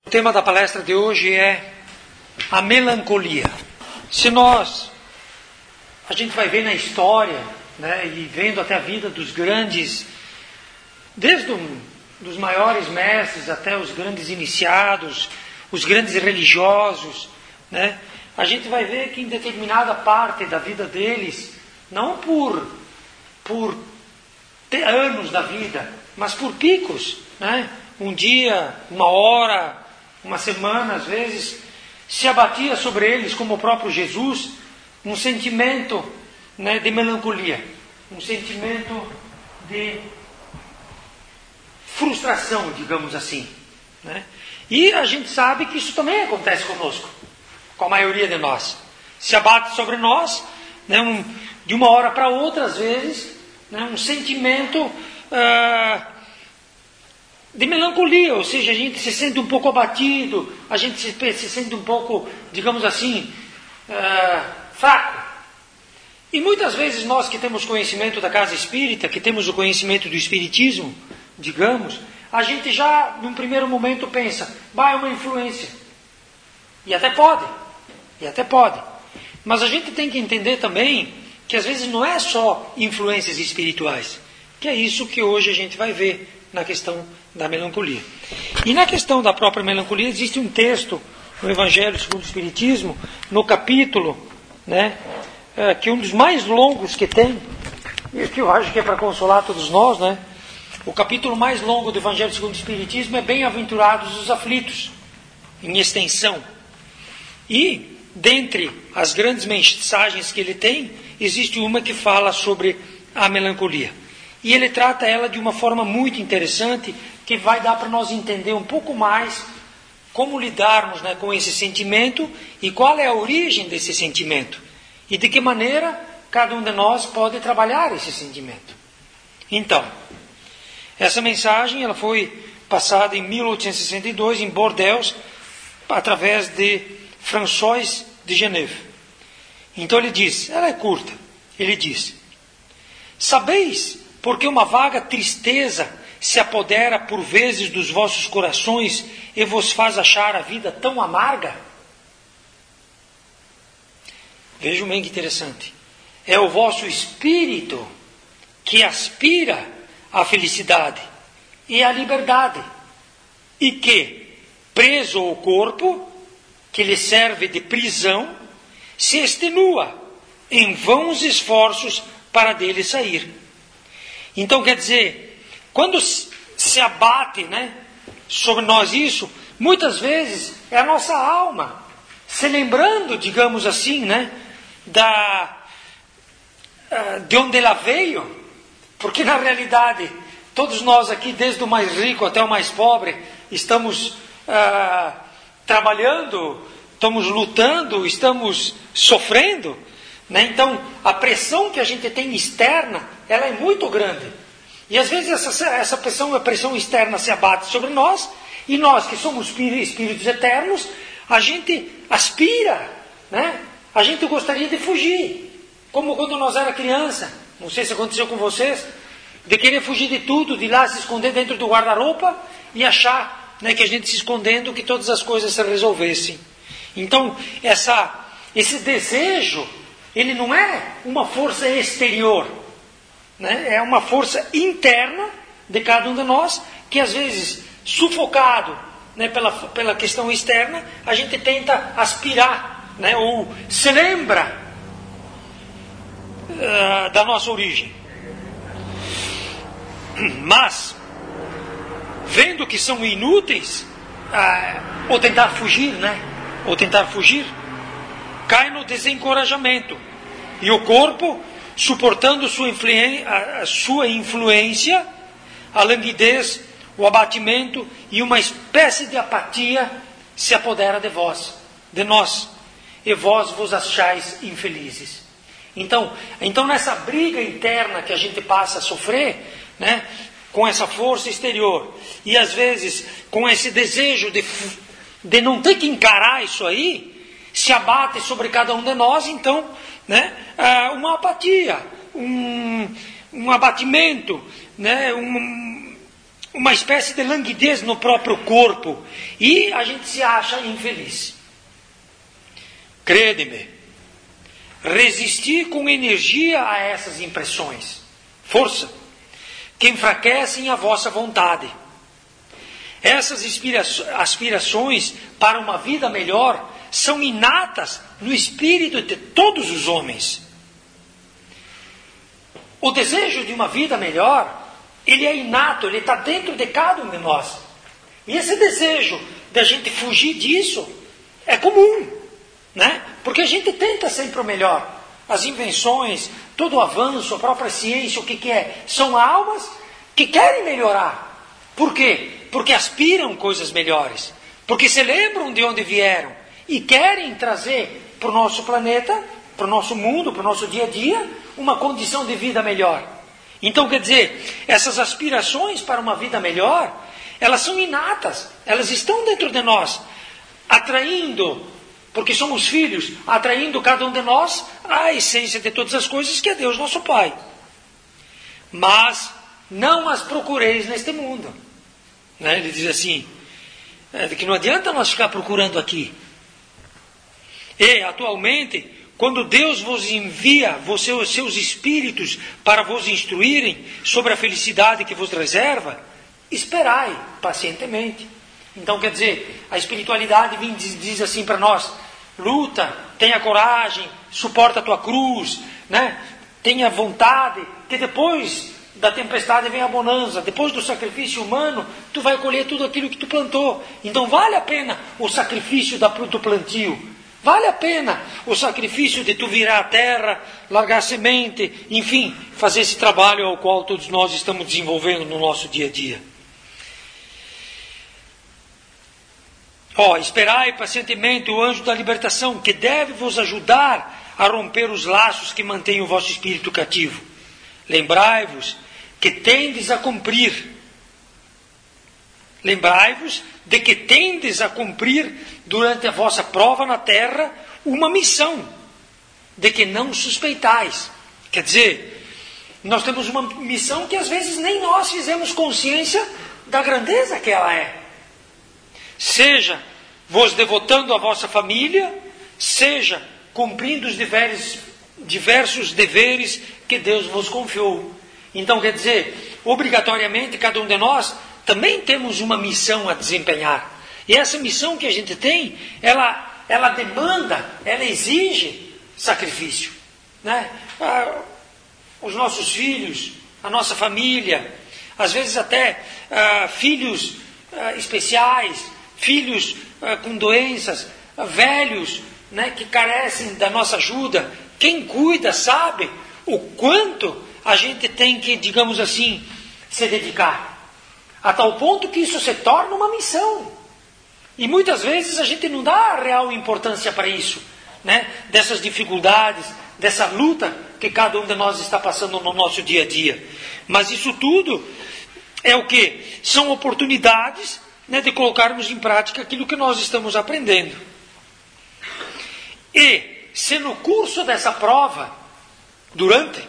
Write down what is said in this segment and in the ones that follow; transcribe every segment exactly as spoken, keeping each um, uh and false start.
O tema da palestra de hoje é a melancolia. Se nós, a gente vai ver na história, né, e vendo até a vida dos grandes, desde um, dos maiores mestres até os grandes iniciados, os grandes religiosos, né, a gente vai ver que em determinada parte da vida deles, não por, por ter anos da vida, mas por picos, né, um dia, uma hora, uma semana, às vezes, se abatia sobre eles, como o próprio Jesus, um sentimento, né, de melancolia, um sentimento de frustração, digamos assim, né? E a gente sabe que isso também acontece conosco, com a maioria de nós. Se abate sobre nós, né, um, de uma hora para outra, às vezes, né, um sentimento ah, de melancolia, ou seja, a gente se sente um pouco abatido, a gente se, se sente um pouco, digamos assim, uh, fraco. E muitas vezes nós que temos conhecimento da casa espírita, que temos o conhecimento do espiritismo, digamos, a gente já, num primeiro momento, pensa, bah, é uma influência. E até pode, e até pode. Mas a gente tem que entender também que às vezes não é só influências espirituais, que é isso que hoje a gente vai ver na questão da melancolia. E na questão da própria melancolia existe um texto no Evangelho segundo o Espiritismo, no capítulo, né, é, que é um dos mais longos que tem, e que eu acho que é para consolar todos nós, né? O capítulo mais longo do Evangelho segundo o Espiritismo é Bem-aventurados os aflitos, em extensão. E, dentre as grandes mensagens que ele tem, existe uma que fala sobre a melancolia. E ele trata ela de uma forma muito interessante, que vai dar para nós entender um pouco mais como lidarmos, né, com esse sentimento e qual é a origem desse sentimento. E de que maneira cada um de nós pode trabalhar esse sentimento. Então, essa mensagem ela foi passada em mil oitocentos e sessenta e dois em Bordeaux, através de François de Geneve. Então ele diz, ela é curta, ele diz: sabeis porque uma vaga tristeza se apodera por vezes dos vossos corações e vos faz achar a vida tão amarga? Vejam bem que interessante. É o vosso espírito que aspira à felicidade e à liberdade, e que, preso ao corpo, que lhe serve de prisão, se extenua em vãos esforços para dele sair. Então, quer dizer, quando se abate, né, sobre nós isso, muitas vezes é a nossa alma se lembrando, digamos assim, né, da, de onde ela veio, porque na realidade todos nós aqui, desde o mais rico até o mais pobre, estamos ah, trabalhando, estamos lutando, estamos sofrendo, né? Então a pressão que a gente tem externa, ela é muito grande. E às vezes essa, essa pressão, a pressão externa se abate sobre nós, e nós que somos espíritos eternos, a gente aspira, né? A gente gostaria de fugir, como quando nós era criança, não sei se aconteceu com vocês, de querer fugir de tudo, de ir lá se esconder dentro do guarda-roupa e achar, né, que a gente se escondendo que todas as coisas se resolvessem. Então, essa, esse desejo, ele não é uma força exterior, né? É uma força interna de cada um de nós, que às vezes, sufocado, né, pela, pela questão externa, a gente tenta aspirar, né, ou se lembra uh, da nossa origem. Mas, vendo que são inúteis, uh, ou tentar fugir, né, ou tentar fugir, cai no desencorajamento, e o corpo, suportando sua, influen- a sua influência, a languidez, o abatimento e uma espécie de apatia se apodera de vós, de nós, e vós vos achais infelizes. Então, então nessa briga interna que a gente passa a sofrer, né, com essa força exterior, e às vezes com esse desejo de, de não ter que encarar isso aí, se abate sobre cada um de nós, então, né, uma apatia, um, um abatimento, né, um, uma espécie de languidez no próprio corpo e a gente se acha infeliz. Crede-me, resistir com energia a essas impressões, força, que enfraquecem a vossa vontade. Essas aspirações para uma vida melhor são inatas no espírito de todos os homens. O desejo de uma vida melhor, ele é inato, ele está dentro de cada um de nós. E esse desejo de a gente fugir disso é comum, né? Porque a gente tenta sempre o melhor. As invenções, todo o avanço, a própria ciência, o que, que é? São almas que querem melhorar. Por quê? Porque aspiram coisas melhores. Porque se lembram de onde vieram e querem trazer para o nosso planeta, para o nosso mundo, para o nosso dia a dia, uma condição de vida melhor. Então, quer dizer, essas aspirações para uma vida melhor, elas são inatas, elas estão dentro de nós, atraindo, porque somos filhos, atraindo cada um de nós a essência de todas as coisas que é Deus nosso Pai. Mas não as procureis neste mundo. Né? Ele diz assim, é, que não adianta nós ficar procurando aqui. E, atualmente, quando Deus vos envia os seus, seus espíritos para vos instruírem sobre a felicidade que vos reserva, esperai pacientemente. Então, quer dizer, a espiritualidade vem, diz, diz assim para nós, luta, tenha coragem, suporta a tua cruz, né? Tenha vontade, que depois da tempestade vem a bonança, depois do sacrifício humano, tu vai colher tudo aquilo que tu plantou. Então vale a pena o sacrifício da, do plantio. Vale a pena o sacrifício de tu virar a terra, largar a semente, enfim, fazer esse trabalho ao qual todos nós estamos desenvolvendo no nosso dia a dia. Ó, oh, esperai pacientemente o anjo da libertação, que deve vos ajudar a romper os laços que mantêm o vosso espírito cativo. Lembrai-vos que tendes a cumprir. Lembrai-vos de que tendes a cumprir durante a vossa prova na terra uma missão, de que não suspeitais. Quer dizer, nós temos uma missão que às vezes nem nós fizemos consciência da grandeza que ela é. Seja vos devotando à vossa família, seja cumprindo os diversos, diversos deveres que Deus vos confiou. Então, quer dizer, obrigatoriamente cada um de nós também temos uma missão a desempenhar. E essa missão que a gente tem, ela, ela demanda, ela exige sacrifício. Né? Ah, os nossos filhos, a nossa família, às vezes até ah, filhos ah, especiais, filhos ah, com doenças, ah, velhos, né, que carecem da nossa ajuda. Quem cuida sabe o quanto a gente tem que, digamos assim, se dedicar. A tal ponto que isso se torna uma missão. E muitas vezes a gente não dá real importância para isso, né? Dessas dificuldades, dessa luta que cada um de nós está passando no nosso dia a dia. Mas isso tudo é o quê? São oportunidades, né, de colocarmos em prática aquilo que nós estamos aprendendo. E se no curso dessa prova, durante,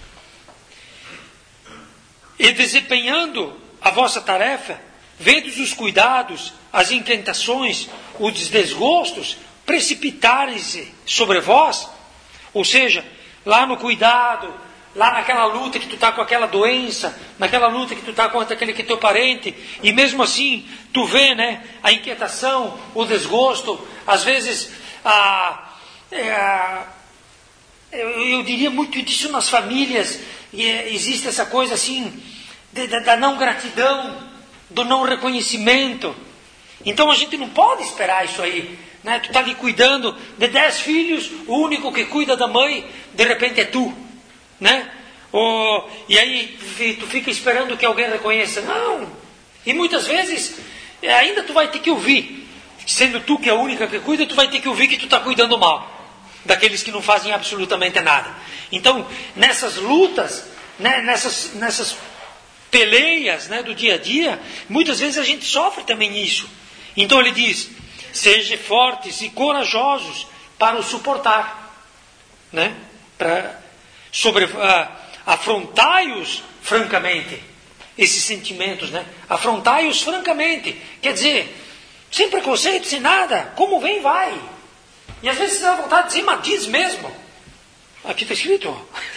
e desempenhando a vossa tarefa, vedes os cuidados, as inquietações, os desgostos precipitarem-se sobre vós, ou seja, lá no cuidado, lá naquela luta que tu está com aquela doença, naquela luta que tu está contra aquele que é teu parente, e mesmo assim tu vê, né, a inquietação, o desgosto, às vezes a, a, eu, eu diria muito disso nas famílias, e existe essa coisa assim de, da, da não gratidão, do não reconhecimento. Então a gente não pode esperar isso aí, né? Tu está ali cuidando de dez filhos, o único que cuida da mãe, de repente é tu, né? Ou, e aí tu fica esperando que alguém reconheça. Não! E muitas vezes ainda tu vai ter que ouvir, sendo tu que é a única que cuida, tu vai ter que ouvir que tu está cuidando mal daqueles que não fazem absolutamente nada. Então, nessas lutas, né, nessas, nessas peleias, né, do dia a dia, muitas vezes a gente sofre também isso. Então ele diz, sejam fortes e corajosos para o suportar, né? Para sobre, uh, afrontai-os francamente. esses sentimentos, né? Afrontai-os francamente. Quer dizer, sem preconceito, sem nada. Como vem, vai. E às vezes você dá vontade de dizer, mas diz mesmo. Aqui está escrito.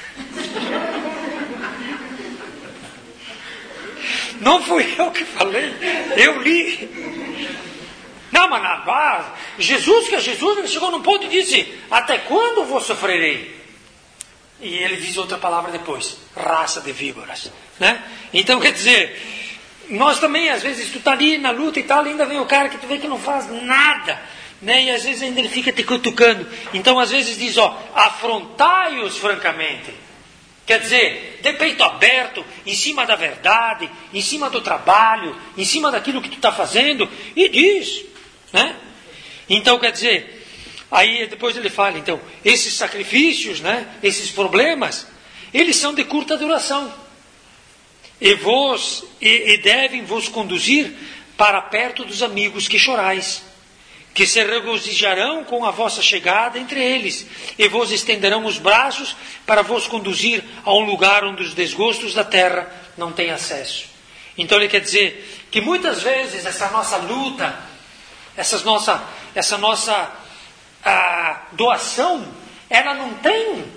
Não fui eu que falei, eu li. Não, mas ah, Jesus, que é Jesus, ele chegou num ponto e disse, até quando vou sofrerei? E ele diz outra palavra depois, raça de víboras. Né? Então, quer dizer, nós também, às vezes, tu está ali na luta e tal, ainda vem o cara que tu vê que não faz nada. Né? E às vezes ainda ele fica te cutucando. Então, às vezes diz, ó, afrontai-os francamente. Quer dizer, de peito aberto, em cima da verdade, em cima do trabalho, em cima daquilo que tu está fazendo, e diz. Né? Então, quer dizer, aí depois ele fala, então, esses sacrifícios, né, esses problemas, eles são de curta duração. E, vos, e, e devem vos conduzir para perto dos amigos que chorais, que se regozijarão com a vossa chegada entre eles, e vos estenderão os braços para vos conduzir a um lugar onde os desgostos da terra não têm acesso. Então ele quer dizer que muitas vezes essa nossa luta, essa nossa, essa nossa a, doação, ela não tem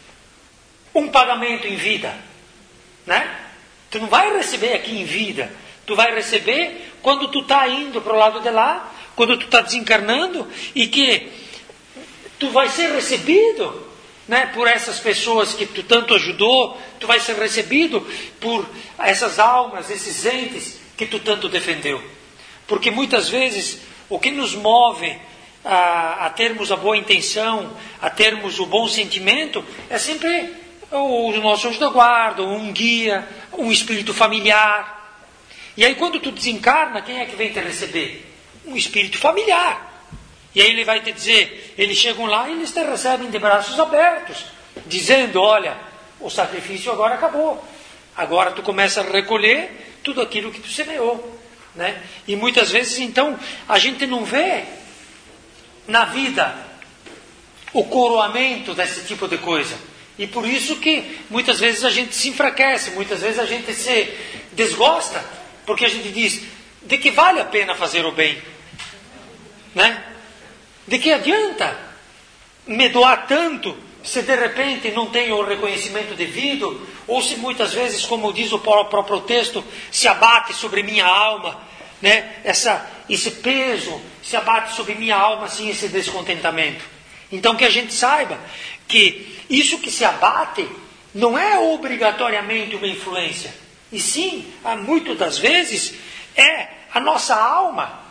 um pagamento em vida. Né? Tu não vai receber aqui em vida, tu vai receber quando tu está indo para o lado de lá, quando tu está desencarnando, e que tu vai ser recebido, né, por essas pessoas que tu tanto ajudou, tu vai ser recebido por essas almas, esses entes que tu tanto defendeu. Porque muitas vezes o que nos move a, a termos a boa intenção, a termos o bom sentimento, é sempre o, o nosso anjo da guarda, um guia, um espírito familiar. E aí quando tu desencarna, quem é que vem te receber? Um espírito familiar. E aí ele vai te dizer, eles chegam lá e eles te recebem de braços abertos, dizendo, olha, o sacrifício agora acabou. Agora tu começa a recolher tudo aquilo que tu semeou. Né? E muitas vezes, então, a gente não vê na vida o coroamento desse tipo de coisa. E por isso que muitas vezes a gente se enfraquece, muitas vezes a gente se desgosta, porque a gente diz, de que vale a pena fazer o bem? Né? De que adianta me doar tanto se de repente não tenho o reconhecimento devido, ou se muitas vezes, como diz o próprio texto, se abate sobre minha alma, né? Essa, esse peso se abate sobre minha alma, assim, esse descontentamento. Então que a gente saiba que isso que se abate não é obrigatoriamente uma influência, e sim, muitas das vezes, é a nossa alma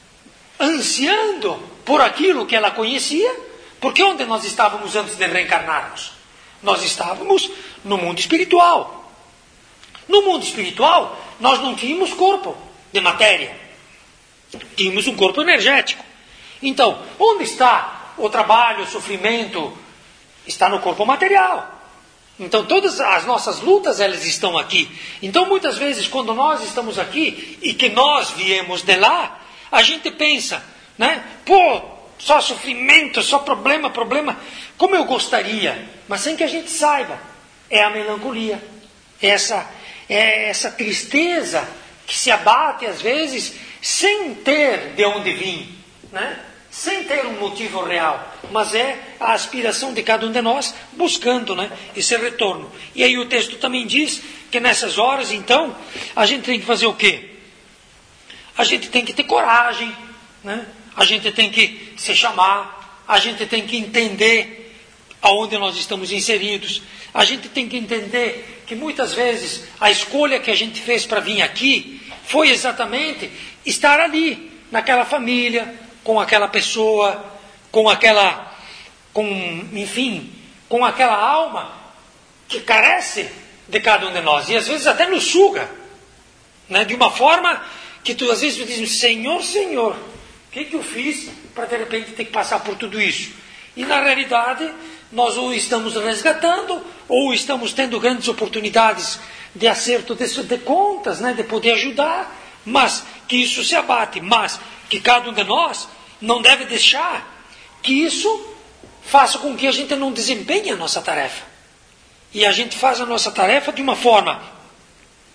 ansiando por aquilo que ela conhecia, porque onde nós estávamos antes de reencarnarmos? Nós estávamos no mundo espiritual. No mundo espiritual, nós não tínhamos corpo de matéria. Tínhamos um corpo energético. Então, onde está o trabalho, o sofrimento? Está no corpo material. Então, todas as nossas lutas, elas estão aqui. Então, muitas vezes, quando nós estamos aqui, e que nós viemos de lá, a gente pensa, né? Pô, só sofrimento, só problema, problema. Como eu gostaria, mas sem que a gente saiba, é a melancolia. É essa, é essa tristeza que se abate às vezes sem ter de onde vir, né? Sem ter um motivo real. Mas é a aspiração de cada um de nós buscando, né, esse retorno. E aí o texto também diz que nessas horas, então, a gente tem que fazer o quê? A gente tem que ter coragem, né? A gente tem que se chamar, a gente tem que entender aonde nós estamos inseridos, a gente tem que entender que muitas vezes a escolha que a gente fez para vir aqui foi exatamente estar ali, naquela família, com aquela pessoa, com aquela, com, enfim, com aquela alma que carece de cada um de nós, e às vezes até nos suga, né? De uma forma que tu às vezes tu diz, Senhor, Senhor, o que, que eu fiz para de repente ter que passar por tudo isso? E na realidade, nós ou estamos resgatando, ou estamos tendo grandes oportunidades de acerto de, de contas, né, de poder ajudar, mas que isso se abate, mas que cada um de nós não deve deixar que isso faça com que a gente não desempenhe a nossa tarefa. E a gente faz a nossa tarefa de uma forma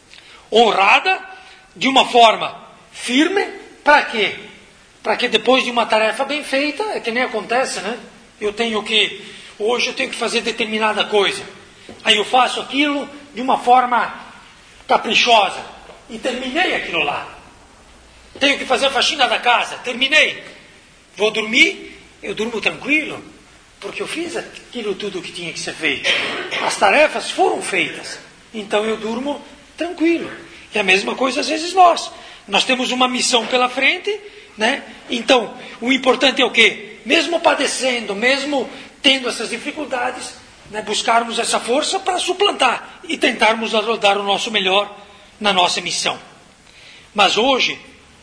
honrada, de uma forma firme, para quê? Para que depois de uma tarefa bem feita, é que nem acontece, né? Eu tenho que, hoje eu tenho que fazer determinada coisa. Aí eu faço aquilo de uma forma caprichosa. E terminei aquilo lá. Tenho que fazer a faxina da casa. Terminei. Vou dormir, eu durmo tranquilo. Porque eu fiz aquilo tudo que tinha que ser feito. As tarefas foram feitas. Então eu durmo tranquilo. E a mesma coisa às vezes nós. Nós temos uma missão pela frente, né? Então, o importante é o quê? Mesmo padecendo, mesmo tendo essas dificuldades, né, buscarmos essa força para suplantar e tentarmos dar o nosso melhor na nossa missão. Mas hoje,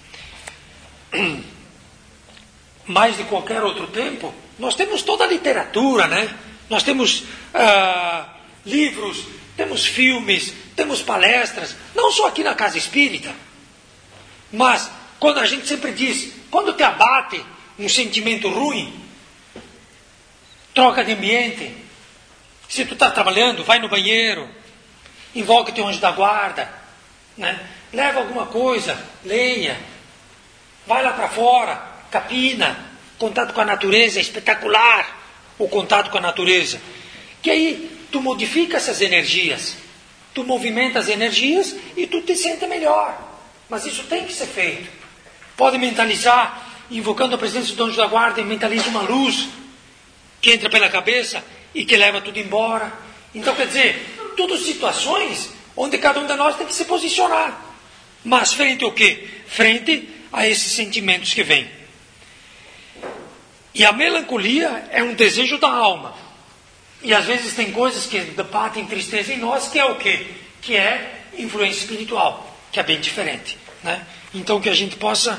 mais de qualquer outro tempo, nós temos toda a literatura, né? Nós temos ah, livros, temos filmes, temos palestras, não só aqui na Casa Espírita, mas quando a gente sempre diz, quando te abate um sentimento ruim, troca de ambiente. Se tu está trabalhando, vai no banheiro, invoca teu anjo da guarda, né? Leva alguma coisa, leia, vai lá para fora, capina, contato com a natureza é espetacular, o contato com a natureza, que aí tu modifica essas energias, tu movimenta as energias e tu te sente melhor, mas isso tem que ser feito. Pode mentalizar, invocando a presença do anjo da guarda, e mentaliza uma luz que entra pela cabeça e que leva tudo embora. Então, quer dizer, todas situações onde cada um de nós tem que se posicionar. Mas frente ao quê? Frente a esses sentimentos que vêm. E a melancolia é um desejo da alma. E às vezes tem coisas que batem tristeza em nós, que é o quê? Que é influência espiritual, que é bem diferente, né? Então que a gente possa,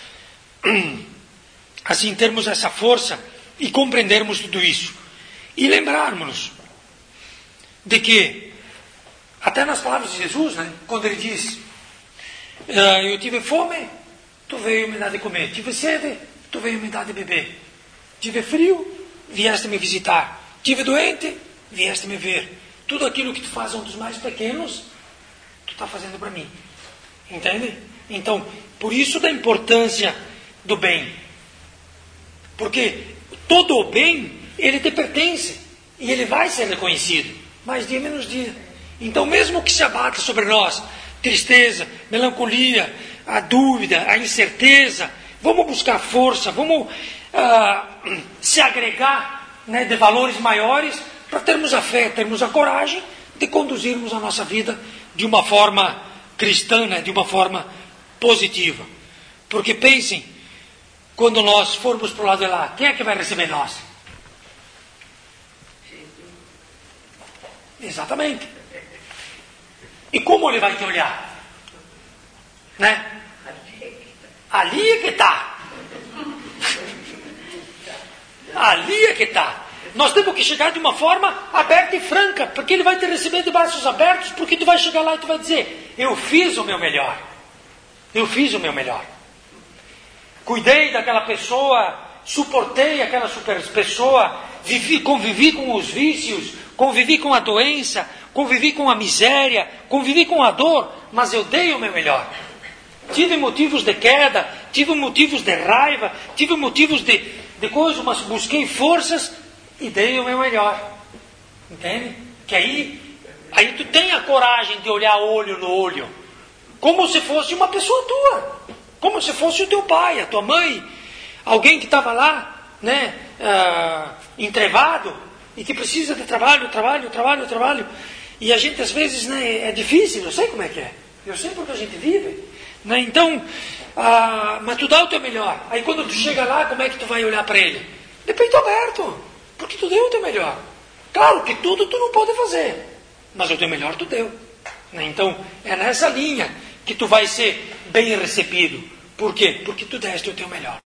assim, termos essa força e compreendermos tudo isso. E lembrarmos de que, até nas palavras de Jesus, né, quando ele diz, eu tive fome, tu veio me dar de comer. Tive sede, tu veio me dar de beber. Tive frio, vieste me visitar. Tive doente, vieste me ver. Tudo aquilo que tu faz a um dos mais pequenos, tu está fazendo para mim. Entende? Então, por isso da importância do bem. Porque todo o bem, ele te pertence. E ele vai ser reconhecido. Mais dia menos dia. Então, mesmo que se abata sobre nós tristeza, melancolia, a dúvida, a incerteza, vamos buscar força, vamos ah, se agregar, né, de valores maiores para termos a fé, termos a coragem de conduzirmos a nossa vida de uma forma cristã, né, de uma forma positiva. Porque pensem, quando nós formos para o lado de lá, quem é que vai receber nós? Exatamente. E como ele vai te olhar? Né? Ali é que está. Ali é que está. Nós temos que chegar de uma forma aberta e franca, porque ele vai te receber de braços abertos, porque tu vai chegar lá e tu vai dizer, eu fiz o meu melhor. Eu fiz o meu melhor. Cuidei daquela pessoa, suportei aquela super pessoa, vivi, convivi com os vícios, convivi com a doença, convivi com a miséria, convivi com a dor, mas eu dei o meu melhor. Tive motivos de queda, tive motivos de raiva, tive motivos de, de coisas, mas busquei forças e dei o meu melhor. Entende? Que aí, aí tu tem a coragem de olhar olho no olho, como se fosse uma pessoa tua, como se fosse o teu pai, a tua mãe, alguém que estava lá, né, ah, entrevado, e que precisa de trabalho, trabalho, trabalho, trabalho. E a gente às vezes, né, é difícil, eu sei como é que é. Eu sei porque a gente vive. Né? Então, ah, mas tu dá o teu melhor. Aí quando tu chega lá, como é que tu vai olhar para ele? De peito aberto. Porque tu deu o teu melhor. Claro que tudo tu não pode fazer. Mas o teu melhor tu deu. Né? Então, é nessa linha que tu vai ser bem recebido. Por quê? Porque tu deste o teu melhor.